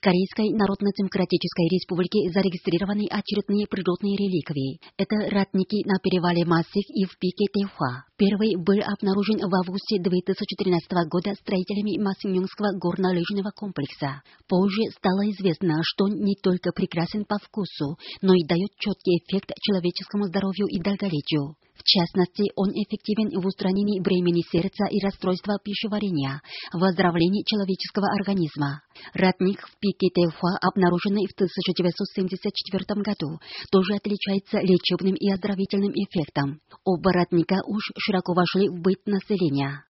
Корейской Народно-Демократической Республике зарегистрированы очередные природные реликвии. Это ратники на перевале Масих и в пике Тэхуа. Первый был обнаружен в августе 2013 года строителями Масиньонского горнолыжного комплекса. Позже стало известно, что он не только прекрасен по вкусу, но и дает четкий эффект человеческому здоровью и долголетию. В частности, он эффективен в устранении бремени сердца и расстройства пищеварения, в оздоровлении человеческого организма. Ратник в пике Тэхуа, обнаруженный в 1974 году, тоже отличается лечебным и оздоровительным эффектом. Оба ратника уж широко вошли в быт населения.